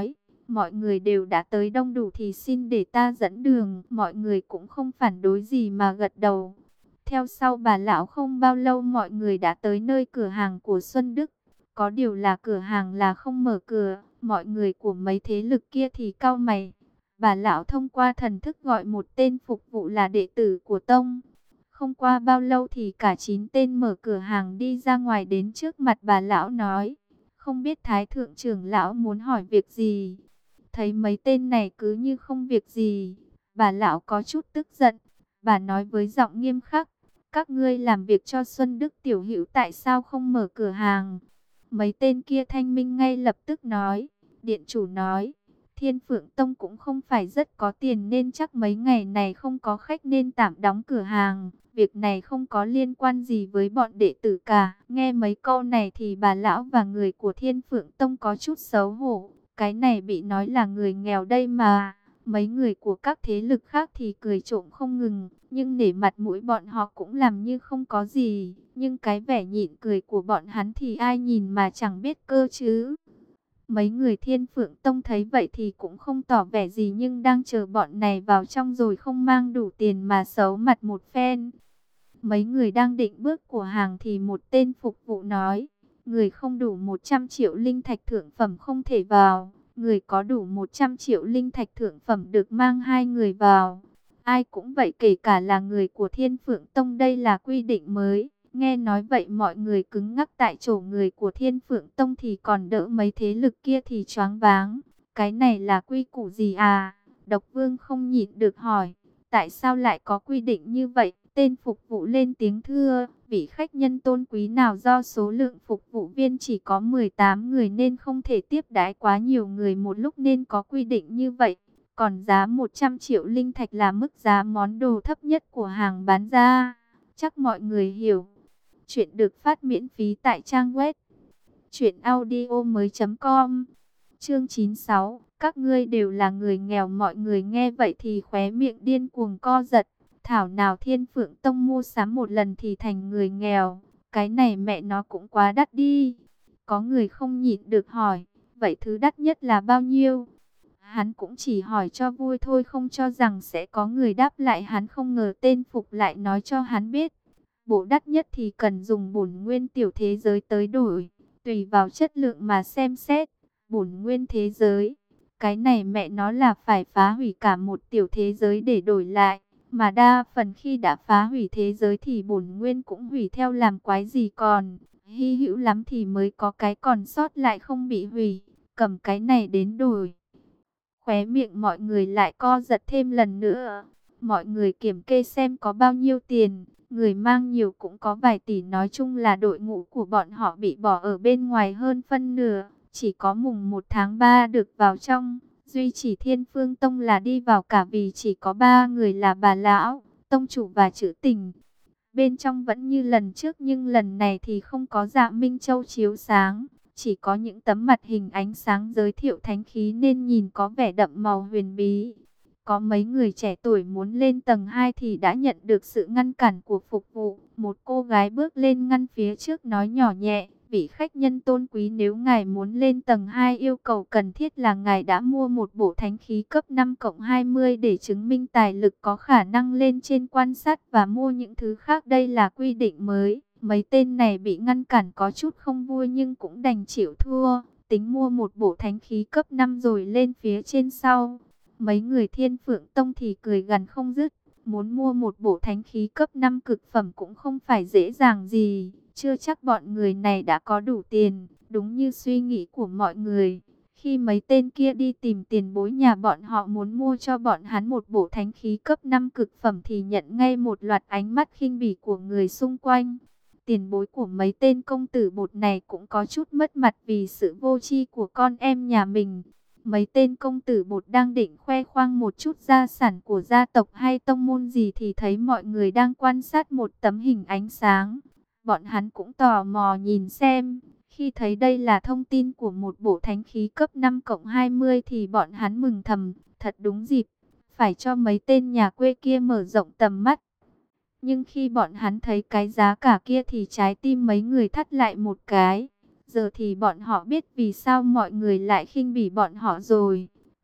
mọi người đều đã tới đông đủ thì xin để ta dẫn đường. Mọi người cũng không phản đối gì mà gật đầu. Theo sau bà lão không bao lâu mọi người đã tới nơi cửa hàng của Xuân Đức. Có điều là cửa hàng là không mở cửa, mọi người của mấy thế lực kia thì cau mày. Bà lão thông qua thần thức gọi một tên phục vụ là đệ tử của tông. Không qua bao lâu thì cả chín tên mở cửa hàng đi ra ngoài đến trước mặt bà lão nói: không biết Thái thượng trưởng lão muốn hỏi việc gì. Thấy mấy tên này cứ như không việc gì, bà lão có chút tức giận. Bà nói với giọng nghiêm khắc: các ngươi làm việc cho Xuân Đức tiểu hữu tại sao không mở cửa hàng? Mấy tên kia thanh minh ngay lập tức nói: điện chủ nói, Thiên Phượng Tông cũng không phải rất có tiền nên chắc mấy ngày này không có khách nên tạm đóng cửa hàng. Việc này không có liên quan gì với bọn đệ tử cả. Nghe mấy câu này thì bà lão và người của Thiên Phượng Tông có chút xấu hổ. Cái này bị nói là người nghèo đây mà. Mấy người của các thế lực khác thì cười trộm không ngừng. Nhưng nể mặt mũi bọn họ cũng làm như không có gì. Nhưng cái vẻ nhịn cười của bọn hắn thì ai nhìn mà chẳng biết cơ chứ. Mấy người Thiên Phượng Tông thấy vậy thì cũng không tỏ vẻ gì nhưng đang chờ bọn này vào trong rồi không mang đủ tiền mà xấu mặt một phen. Mấy người đang định bước của hàng thì một tên phục vụ nói: người không đủ một trăm triệu linh thạch thượng phẩm không thể vào. Người có đủ một trăm triệu linh thạch thượng phẩm được mang hai người vào. Ai cũng vậy, kể cả là người của Thiên Phượng Tông, đây là quy định mới. Nghe nói vậy mọi người cứng ngắc tại chỗ. Người của Thiên Phượng Tông thì còn đỡ, mấy thế lực kia thì choáng váng. Cái này là quy củ gì à? Độc Vương không nhịn được hỏi: tại sao lại có quy định như vậy? Tên phục vụ lên tiếng thưa: vị khách nhân tôn quý nào do số lượng phục vụ viên chỉ có mười tám người nên không thể tiếp đãi quá nhiều người một lúc nên có quy định như vậy. Còn giá một trăm triệu linh thạch là mức giá món đồ thấp nhất của hàng bán ra. Chắc mọi người hiểu. Chuyện được phát miễn phí tại trang web truyện audio mới chấm com. Chương chín mươi sáu. Các ngươi đều là người nghèo. Mọi người nghe vậy thì khóe miệng điên cuồng co giật. Thảo nào Thiên Phượng Tông mua sắm một lần thì thành người nghèo. Cái này mẹ nó cũng quá đắt đi. Có người không nhịn được hỏi: vậy thứ đắt nhất là bao nhiêu? Hắn cũng chỉ hỏi cho vui thôi, không cho rằng sẽ có người đáp lại. Hắn không ngờ tên phục lại nói cho hắn biết: bộ đắt nhất thì cần dùng bổn nguyên tiểu thế giới tới đổi. Tùy vào chất lượng mà xem xét. Bổn nguyên thế giới, cái này mẹ nó là phải phá hủy cả một tiểu thế giới để đổi lại. Mà đa phần khi đã phá hủy thế giới thì bổn nguyên cũng hủy theo, làm quái gì còn. Hy hữu lắm thì mới có cái còn sót lại không bị hủy. Cầm cái này đến đổi. Khóe miệng mọi người lại co giật thêm lần nữa. Mọi người kiểm kê xem có bao nhiêu tiền. Người mang nhiều cũng có vài tỷ. Nói chung là đội ngũ của bọn họ bị bỏ ở bên ngoài hơn phân nửa. Chỉ có mùng một tháng ba được vào trong. Duy chỉ Thiên Phương Tông là đi vào cả, vì chỉ có ba người là bà lão, tông chủ và Trữ Tình. Bên trong vẫn như lần trước nhưng lần này thì không có Dạ Minh Châu chiếu sáng. Chỉ có những tấm mặt hình ánh sáng giới thiệu thánh khí nên nhìn có vẻ đậm màu huyền bí. Có mấy người trẻ tuổi muốn lên tầng hai thì đã nhận được sự ngăn cản của phục vụ. Một cô gái bước lên ngăn phía trước nói nhỏ nhẹ: vị khách nhân tôn quý, nếu ngài muốn lên tầng hai yêu cầu cần thiết là ngài đã mua một bộ thánh khí cấp năm cộng hai mươi để chứng minh tài lực có khả năng lên trên quan sát và mua những thứ khác. Đây là quy định mới. Mấy tên này bị ngăn cản có chút không vui nhưng cũng đành chịu thua. Tính mua một bộ thánh khí cấp năm rồi lên phía trên sau. Mấy người Thiên Phượng Tông thì cười gằn không dứt. Muốn mua một bộ thánh khí cấp năm cực phẩm cũng không phải dễ dàng gì. Chưa chắc bọn người này đã có đủ tiền. Đúng như suy nghĩ của mọi người, khi mấy tên kia đi tìm tiền bối nhà bọn họ muốn mua cho bọn hắn một bộ thánh khí cấp năm cực phẩm thì nhận ngay một loạt ánh mắt khinh bỉ của người xung quanh. Tiền bối của mấy tên công tử bột này cũng có chút mất mặt vì sự vô tri của con em nhà mình. Mấy tên công tử bột đang định khoe khoang một chút gia sản của gia tộc hay tông môn gì thì thấy mọi người đang quan sát một tấm hình ánh sáng. Bọn hắn cũng tò mò nhìn xem. Khi thấy đây là thông tin của một bộ thánh khí cấp năm cộng hai mươi thì bọn hắn mừng thầm. Thật đúng dịp, phải cho mấy tên nhà quê kia mở rộng tầm mắt. Nhưng khi bọn hắn thấy cái giá cả kia thì trái tim mấy người thắt lại một cái. Giờ thì bọn họ biết vì sao mọi người lại khinh bỉ bọn họ rồi.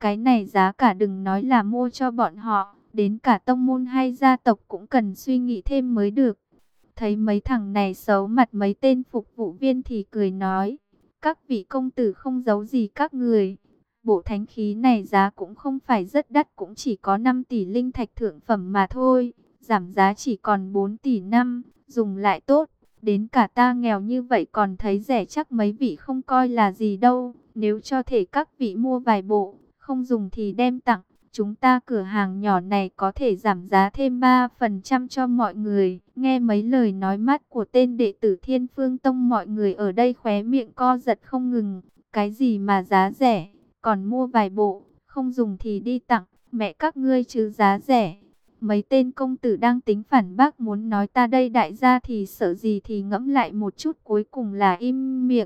Cái này giá cả đừng nói là mua cho bọn họ, đến cả tông môn hay gia tộc cũng cần suy nghĩ thêm mới được. Thấy mấy thằng này xấu mặt mấy tên phục vụ viên thì cười nói, các vị công tử không giấu gì các người. Bộ thánh khí này giá cũng không phải rất đắt, cũng chỉ có năm tỷ linh thạch thượng phẩm mà thôi. Giảm giá chỉ còn bốn tỷ năm, dùng lại tốt. Đến cả ta nghèo như vậy còn thấy rẻ, chắc mấy vị không coi là gì đâu. Nếu cho thể các vị mua vài bộ, không dùng thì đem tặng. Chúng ta cửa hàng nhỏ này có thể giảm giá thêm ba phần trăm cho mọi người. Nghe mấy lời nói mát của tên đệ tử Thiên Phương Tông, mọi người ở đây khóe miệng co giật không ngừng. Cái gì mà giá rẻ, còn mua vài bộ, không dùng thì đi tặng, mẹ các ngươi chứ giá rẻ. Mấy tên công tử đang tính phản bác muốn nói ta đây đại gia thì sợ gì thì ngẫm lại một chút, cuối cùng là im miệng.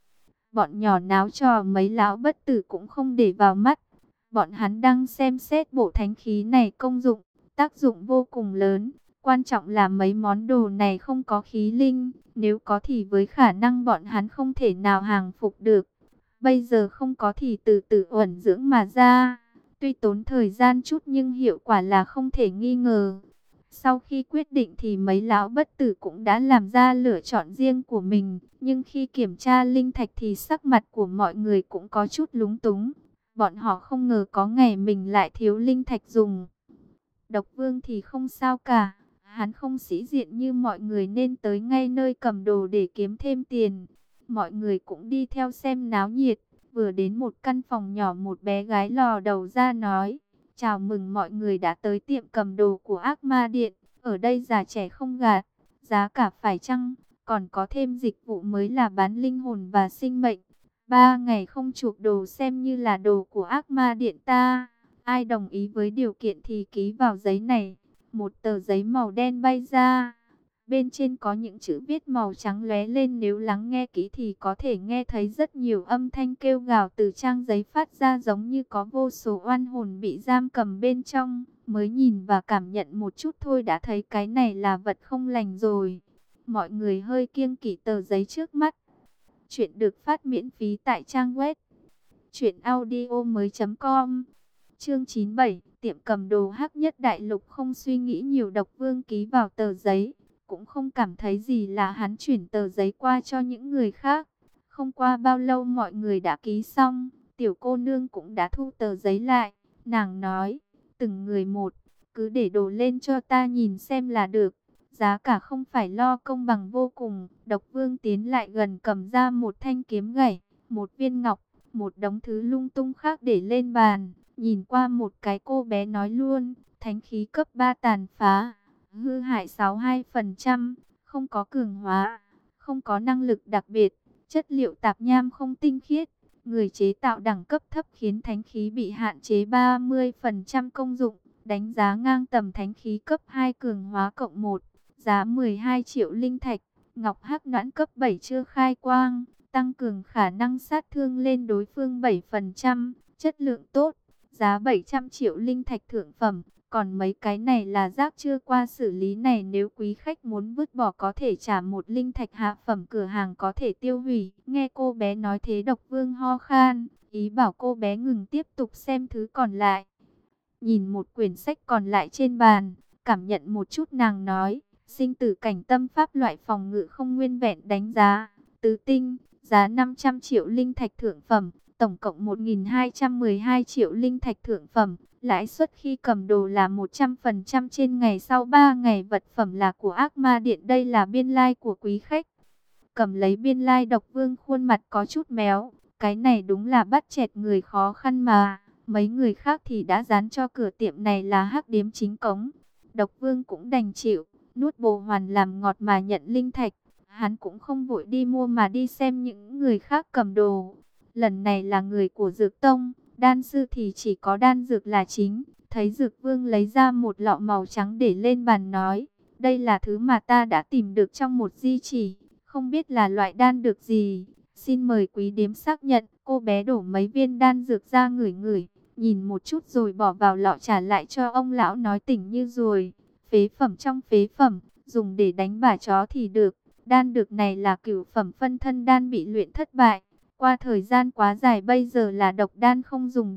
Bọn nhỏ náo trò mấy lão bất tử cũng không để vào mắt. Bọn hắn đang xem xét bộ thánh khí này công dụng, tác dụng vô cùng lớn. Quan trọng là mấy món đồ này không có khí linh, nếu có thì với khả năng bọn hắn không thể nào hàng phục được. Bây giờ không có thì từ từ uẩn dưỡng mà ra. Tuy tốn thời gian chút nhưng hiệu quả là không thể nghi ngờ. Sau khi quyết định thì mấy lão bất tử cũng đã làm ra lựa chọn riêng của mình. Nhưng khi kiểm tra linh thạch thì sắc mặt của mọi người cũng có chút lúng túng. Bọn họ không ngờ có ngày mình lại thiếu linh thạch dùng. Độc Vương thì không sao cả. Hắn không sĩ diện như mọi người nên tới ngay nơi cầm đồ để kiếm thêm tiền. Mọi người cũng đi theo xem náo nhiệt. Vừa đến một căn phòng nhỏ, một bé gái lò đầu ra nói, chào mừng mọi người đã tới tiệm cầm đồ của Ác Ma Điện. Ở đây già trẻ không gạt, giá cả phải chăng, còn có thêm dịch vụ mới là bán linh hồn và sinh mệnh. Ba ngày không chuộc đồ xem như là đồ của Ác Ma Điện ta. Ai đồng ý với điều kiện thì ký vào giấy này. Một tờ giấy màu đen bay ra. Bên trên có những chữ viết màu trắng lóe lên, nếu lắng nghe kỹ thì có thể nghe thấy rất nhiều âm thanh kêu gào từ trang giấy phát ra, giống như có vô số oan hồn bị giam cầm bên trong. Mới nhìn và cảm nhận một chút thôi đã thấy cái này là vật không lành rồi. Mọi người hơi kiêng kỵ tờ giấy trước mắt. Chuyện được phát miễn phí tại trang web truyện audio mới chấm com. Chương chín mươi bảy, tiệm cầm đồ Hắc Nhất Đại Lục. Không suy nghĩ nhiều, Độc Vương ký vào tờ giấy. Cũng không cảm thấy gì là hắn chuyển tờ giấy qua cho những người khác. Không qua bao lâu mọi người đã ký xong. Tiểu cô nương cũng đã thu tờ giấy lại. Nàng nói, từng người một, cứ để đồ lên cho ta nhìn xem là được. Giá cả không phải lo, công bằng vô cùng. Độc Vương tiến lại gần, cầm ra một thanh kiếm gãy, một viên ngọc, một đống thứ lung tung khác để lên bàn. Nhìn qua một cái, cô bé nói luôn, thánh khí cấp ba tàn phá, hư hại sáu mươi hai phần trăm, không có cường hóa, không có năng lực đặc biệt, chất liệu tạp nham không tinh khiết, người chế tạo đẳng cấp thấp khiến thánh khí bị hạn chế ba mươi phần trăm công dụng, đánh giá ngang tầm thánh khí cấp hai cường hóa cộng một, giá mười hai triệu linh thạch, ngọc hắc noãn cấp bảy chưa khai quang, tăng cường khả năng sát thương lên đối phương bảy phần trăm, chất lượng tốt, giá bảy trăm triệu linh thạch thượng phẩm. Còn mấy cái này là rác chưa qua xử lý này, nếu quý khách muốn vứt bỏ có thể trả một linh thạch hạ phẩm, cửa hàng có thể tiêu hủy. Nghe cô bé nói thế, Độc Vương ho khan, ý bảo cô bé ngừng tiếp tục xem thứ còn lại. Nhìn một quyển sách còn lại trên bàn, cảm nhận một chút, nàng nói, sinh tử cảnh tâm pháp loại phòng ngự không nguyên vẹn, đánh giá tứ tinh, giá năm trăm triệu linh thạch thượng phẩm, tổng cộng một nghìn hai trăm mười hai triệu linh thạch thượng phẩm. Lãi suất khi cầm đồ là một trăm phần trăm trên ngày, sau ba ngày vật phẩm là của Ác Ma Điện. Đây là biên lai like của quý khách. Cầm lấy biên lai, like, Độc Vương khuôn mặt có chút méo. Cái này đúng là bắt chẹt người khó khăn mà. Mấy người khác thì đã dán cho cửa tiệm này là hắc điếm chính cống. Độc Vương cũng đành chịu, nuốt bồ hoàn làm ngọt mà nhận linh thạch. Hắn cũng không vội đi mua mà đi xem những người khác cầm đồ. Lần này là người của Dược Tông. Đan sư thì chỉ có đan dược là chính. Thấy Dược Vương lấy ra một lọ màu trắng để lên bàn, nói, đây là thứ mà ta đã tìm được trong một di chỉ, không biết là loại đan dược gì, xin mời quý điếm xác nhận. Cô bé đổ mấy viên đan dược ra ngửi ngửi, nhìn một chút rồi bỏ vào lọ trả lại cho ông lão, nói tỉnh như rồi, phế phẩm trong phế phẩm, dùng để đánh bả chó thì được. Đan dược này là cửu phẩm phân thân đan bị luyện thất bại. Qua thời gian quá dài bây giờ là độc đan không dùng được.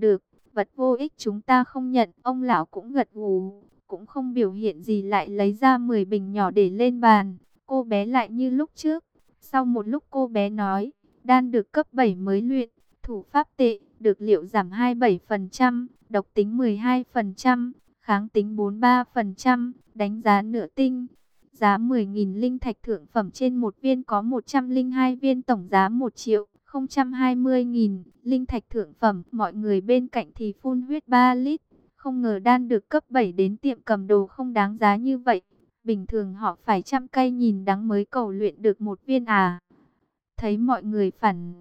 vật vô ích chúng ta không nhận. Ông lão cũng gật gù, cũng không biểu hiện gì, lại lấy ra mười bình nhỏ để lên bàn. Cô bé lại như lúc trước. Sau một lúc cô bé nói, đan được cấp bảy mới luyện, thủ pháp tệ, được liệu giảm hai mươi bảy phần trăm, độc tính mười hai phần trăm, kháng tính bốn mươi ba phần trăm, đánh giá nửa tinh. Giá mười nghìn linh thạch thượng phẩm trên một viên, có một trăm lẻ hai viên, tổng giá một triệu không trăm hai mươi nghìn linh thạch thượng phẩm. Mọi người bên cạnh thì phun huyết ba lít. Không ngờ đan được cấp bảy đến tiệm cầm đồ không đáng giá như vậy. Bình thường họ phải trăm cây nhìn đắng mới cầu luyện được một viên à. Thấy mọi người phản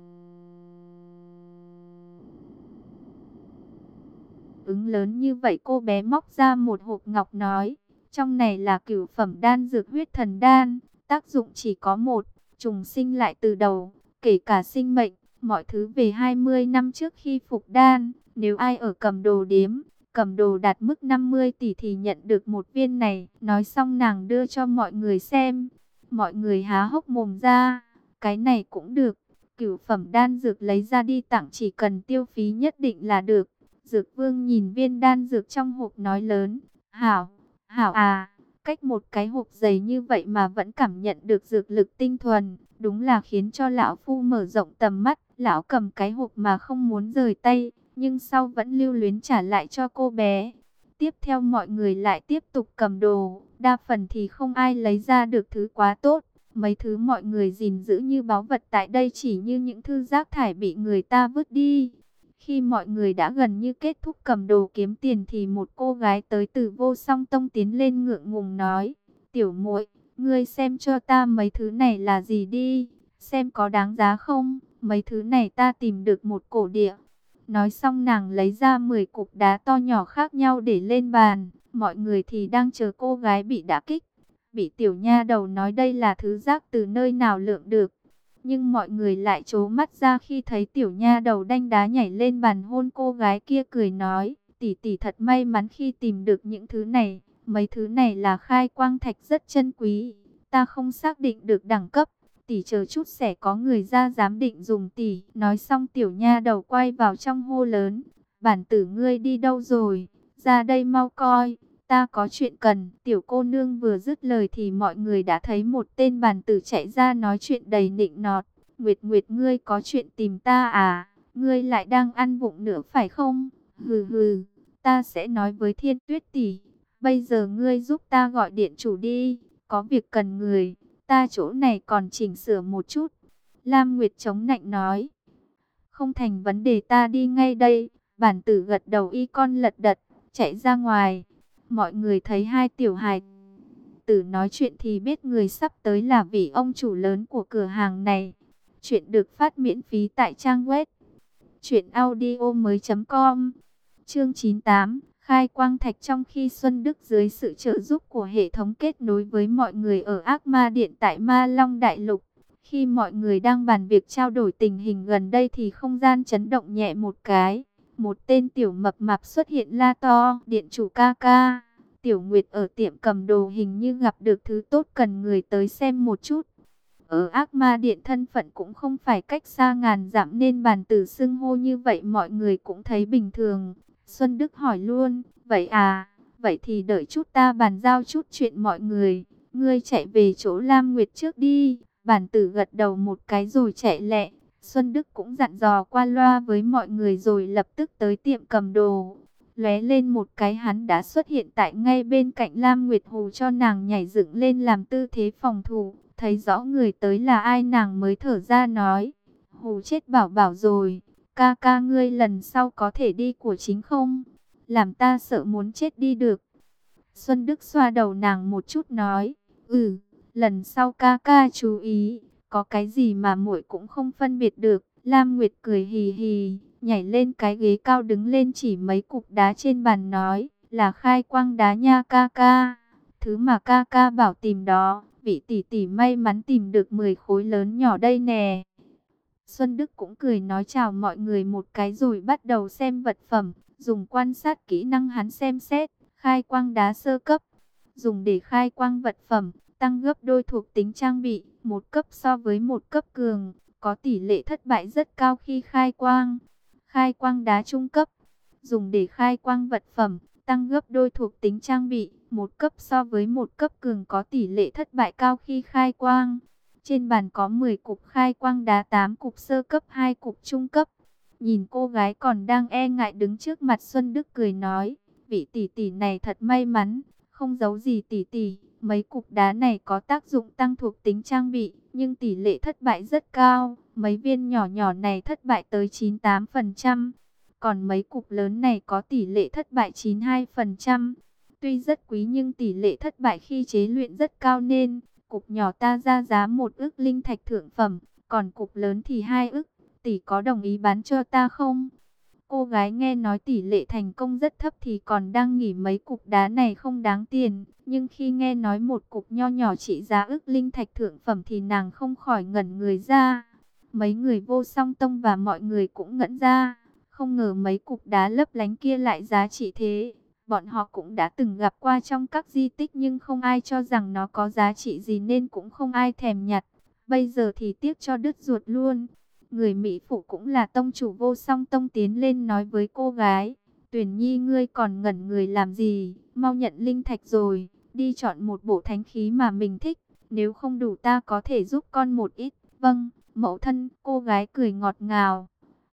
ứng lớn như vậy, cô bé móc ra một hộp ngọc nói, trong này là cửu phẩm đan dược huyết thần đan, tác dụng chỉ có một, trùng sinh lại từ đầu, kể cả sinh mệnh, mọi thứ về hai mươi năm trước khi phục đan. Nếu ai ở cầm đồ điếm, cầm đồ đạt mức năm mươi tỷ thì nhận được một viên này. Nói xong nàng đưa cho mọi người xem, mọi người há hốc mồm ra, cái này cũng được. Cửu phẩm đan dược lấy ra đi tặng, chỉ cần tiêu phí nhất định là được. Dược vương nhìn viên đan dược trong hộp nói lớn, hảo, hảo à, cách một cái hộp dày như vậy mà vẫn cảm nhận được dược lực tinh thuần, đúng là khiến cho lão phu mở rộng tầm mắt. Lão cầm cái hộp mà không muốn rời tay, nhưng sau vẫn lưu luyến trả lại cho cô bé. Tiếp theo mọi người lại tiếp tục cầm đồ, đa phần thì không ai lấy ra được thứ quá tốt. Mấy thứ mọi người gìn giữ như báu vật tại đây chỉ như những thư rác thải bị người ta vứt đi. Khi mọi người đã gần như kết thúc cầm đồ kiếm tiền thì một cô gái tới từ Vô Song Tông tiến lên ngượng ngùng nói, tiểu muội, ngươi xem cho ta mấy thứ này là gì đi, xem có đáng giá không, mấy thứ này ta tìm được một cổ địa. Nói xong nàng lấy ra mười cục đá to nhỏ khác nhau để lên bàn, mọi người thì đang chờ cô gái bị đả kích. Bị tiểu nha đầu nói đây là thứ rác từ nơi nào lượm được. Nhưng mọi người lại trố mắt ra khi thấy tiểu nha đầu đanh đá nhảy lên bàn hôn cô gái kia, cười nói, tỷ tỷ thật may mắn khi tìm được những thứ này. Mấy thứ này là khai quang thạch rất chân quý, ta không xác định được đẳng cấp, tỷ chờ chút sẽ có người ra giám định dùng tỷ. Nói xong tiểu nha đầu quay vào trong hô lớn, bản tử ngươi đi đâu rồi, ra đây mau coi, ta có chuyện cần. Tiểu cô nương vừa dứt lời thì mọi người đã thấy một tên bản tử chạy ra nói chuyện đầy nịnh nọt. Nguyệt Nguyệt, ngươi có chuyện tìm ta à? Ngươi lại đang ăn vụng nữa phải không? Hừ hừ, ta sẽ nói với Thiên Tuyết tỷ. Bây giờ ngươi giúp ta gọi điện chủ đi, có việc cần người, ta chỗ này còn chỉnh sửa một chút. Lam Nguyệt chống nạnh nói, không thành vấn đề, ta đi ngay đây. Bản tử gật đầu y con lật đật, chạy ra ngoài. Mọi người thấy hai tiểu hài tử nói chuyện thì biết người sắp tới là vị ông chủ lớn của cửa hàng này. Chuyện được phát miễn phí tại trang web truyện audio mới chấm com. Chương chín mươi tám, khai quang thạch. Trong khi Xuân Đức dưới sự trợ giúp của hệ thống kết nối với mọi người ở Ác Ma Điện tại Ma Long Đại Lục, khi mọi người đang bàn việc trao đổi tình hình gần đây thì không gian chấn động nhẹ một cái. Một tên tiểu mập mạp xuất hiện la to, điện chủ ca ca, Tiểu Nguyệt ở tiệm cầm đồ hình như gặp được thứ tốt, cần người tới xem một chút. Ở Ác Ma Điện thân phận cũng không phải cách xa ngàn dặm nên bàn tử xưng hô như vậy mọi người cũng thấy bình thường. Xuân Đức hỏi luôn, vậy à, vậy thì đợi chút ta bàn giao chút chuyện mọi người, ngươi chạy về chỗ Lam Nguyệt trước đi. Bàn tử gật đầu một cái rồi chạy lẹ. Xuân Đức cũng dặn dò qua loa với mọi người rồi lập tức tới tiệm cầm đồ. Lóe lên một cái hắn đã xuất hiện tại ngay bên cạnh Lam Nguyệt, hù cho nàng nhảy dựng lên làm tư thế phòng thủ. Thấy rõ người tới là ai nàng mới thở ra nói, hù chết bảo bảo rồi, ca ca ngươi lần sau có thể đi của chính không? Làm ta sợ muốn chết đi được. Xuân Đức xoa đầu nàng một chút nói, ừ, lần sau ca ca chú ý, có cái gì mà muội cũng không phân biệt được. Lam Nguyệt cười hì hì, nhảy lên cái ghế cao đứng lên chỉ mấy cục đá trên bàn nói, là khai quang đá nha ca ca, thứ mà ca ca bảo tìm đó. Vị tỷ tỷ may mắn tìm được mười khối lớn nhỏ đây nè. Xuân Đức cũng cười nói chào mọi người một cái rồi bắt đầu xem vật phẩm. Dùng quan sát kỹ năng hắn xem xét, khai quang đá sơ cấp. Dùng để khai quang vật phẩm, tăng gấp đôi thuộc tính trang bị, một cấp so với một cấp cường. Có tỷ lệ thất bại rất cao khi khai quang. Khai quang đá trung cấp. dùng để khai quang vật phẩm, tăng gấp đôi thuộc tính trang bị, một cấp so với một cấp cường có tỷ lệ thất bại cao khi khai quang. Trên bàn có mười cục khai quang đá, tám cục sơ cấp, hai cục trung cấp. Nhìn cô gái còn đang e ngại đứng trước mặt, Xuân Đức cười nói, vị tỷ tỷ này thật may mắn, không giấu gì tỷ tỷ, mấy cục đá này có tác dụng tăng thuộc tính trang bị, nhưng tỷ lệ thất bại rất cao, mấy viên nhỏ nhỏ này thất bại tới chín mươi tám phần trăm, còn mấy cục lớn này có tỷ lệ thất bại chín mươi hai phần trăm. Tuy rất quý nhưng tỷ lệ thất bại khi chế luyện rất cao nên cục nhỏ ta ra giá một ức linh thạch thượng phẩm, còn cục lớn thì hai ức, tỷ có đồng ý bán cho ta không? Cô gái nghe nói tỷ lệ thành công rất thấp thì còn đang nghĩ mấy cục đá này không đáng tiền, nhưng khi nghe nói một cục nho nhỏ trị giá ức linh thạch thượng phẩm thì nàng không khỏi ngẩn người ra. Mấy người Vô Song Tông và mọi người cũng ngẩn ra, không ngờ mấy cục đá lấp lánh kia lại giá trị thế. Bọn họ cũng đã từng gặp qua trong các di tích nhưng không ai cho rằng nó có giá trị gì nên cũng không ai thèm nhặt. Bây giờ thì tiếc cho đứt ruột luôn. Người Mỹ phụ cũng là tông chủ Vô Song Tông tiến lên nói với cô gái, Tuyển Nhi ngươi còn ngẩn người làm gì, mau nhận linh thạch rồi, đi chọn một bộ thánh khí mà mình thích, nếu không đủ ta có thể giúp con một ít. Vâng, mẫu thân. Cô gái cười ngọt ngào.